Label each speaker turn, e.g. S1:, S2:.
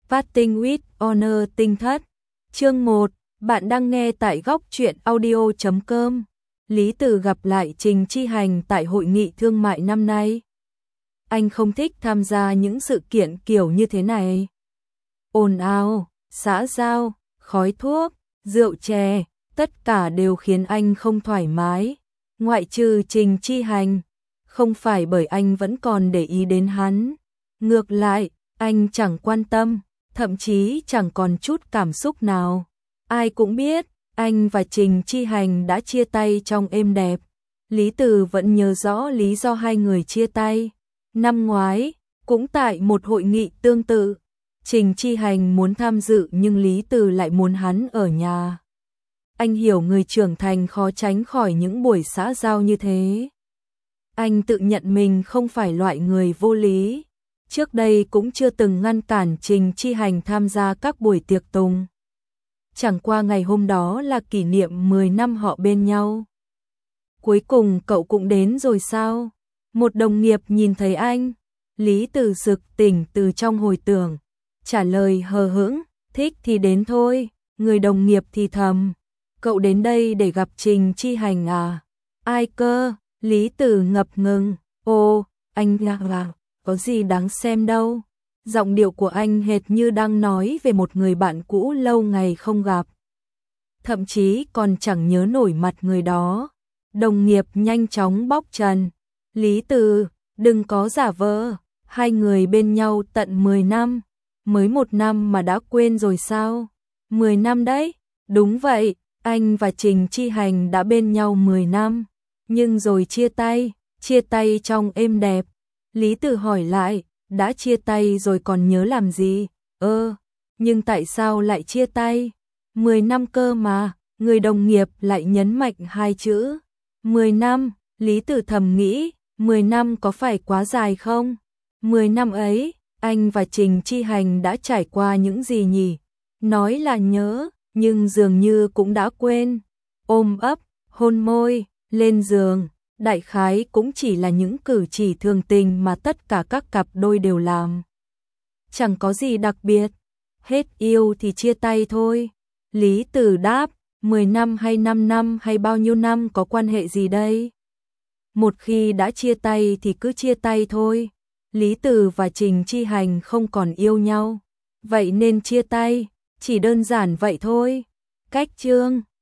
S1: Parting with Honor tinh thất. Chương 1, bạn đang nghe tại góc truyện audio.com. Lý Từ gặp lại Trình Chi Hành tại hội nghị thương mại năm nay. Anh không thích tham gia những sự kiện kiểu như thế này. Ồn ào, xã giao, khói thuốc, rượu chè, tất cả đều khiến anh không thoải mái. Ngoại trừ Trình Chi Hành, không phải bởi anh vẫn còn để ý đến hắn. Ngược lại, anh chẳng quan tâm, thậm chí chẳng còn chút cảm xúc nào. Ai cũng biết, anh và Trình Chi Hành đã chia tay trong êm đẹp. Lý Từ vẫn nhớ rõ lý do hai người chia tay. Năm ngoái, cũng tại một hội nghị tương tự, Trình Chi Hành muốn tham dự nhưng Lý Từ lại muốn hắn ở nhà. Anh hiểu người trưởng thành khó tránh khỏi những buổi xã giao như thế. Anh tự nhận mình không phải loại người vô lý. Trước đây cũng chưa từng ngăn cản Trình Chi Hành tham gia các buổi tiệc tùng. Chẳng qua ngày hôm đó là kỷ niệm 10 năm họ bên nhau. Cuối cùng cậu cũng đến rồi sao? Một đồng nghiệp nhìn thấy anh. Lý Từ sực tỉnh từ trong hồi tưởng. Trả lời hờ hững, thích thì đến thôi. Người đồng nghiệp thì thầm. Cậu đến đây để gặp Trình Chi Hành à? Ai cơ? Lý Từ ngập ngừng. Ồ, anh là có gì đáng xem đâu. Giọng điệu của anh hệt như đang nói về một người bạn cũ lâu ngày không gặp. Thậm chí còn chẳng nhớ nổi mặt người đó. Đồng nghiệp nhanh chóng bóc trần. Lý Từ, đừng có giả vờ. Hai người bên nhau tận 10 năm. Mới 1 năm mà đã quên rồi sao? 10 năm đấy. Đúng vậy, anh và Trình Chi Hành đã bên nhau 10 năm. Nhưng rồi chia tay trong êm đẹp. Lý Từ hỏi lại, đã chia tay rồi còn nhớ làm gì? Nhưng tại sao lại chia tay? 10 năm cơ mà, người đồng nghiệp lại nhấn mạnh hai chữ. 10 năm, Lý Từ thầm nghĩ, 10 năm có phải quá dài không? 10 năm ấy, anh và Trình Chi Hành đã trải qua những gì nhỉ? Nói là nhớ, nhưng dường như cũng đã quên. Ôm ấp, hôn môi, lên giường. Đại khái cũng chỉ là những cử chỉ thường tình mà tất cả các cặp đôi đều làm. Chẳng có gì đặc biệt. Hết yêu thì chia tay thôi. Lý Từ đáp, 10 năm hay 5 năm hay bao nhiêu năm có quan hệ gì đây? Một khi đã chia tay thì cứ chia tay thôi. Lý Từ và Trình Chi Hành không còn yêu nhau. Vậy nên chia tay, chỉ đơn giản vậy thôi. Cách chương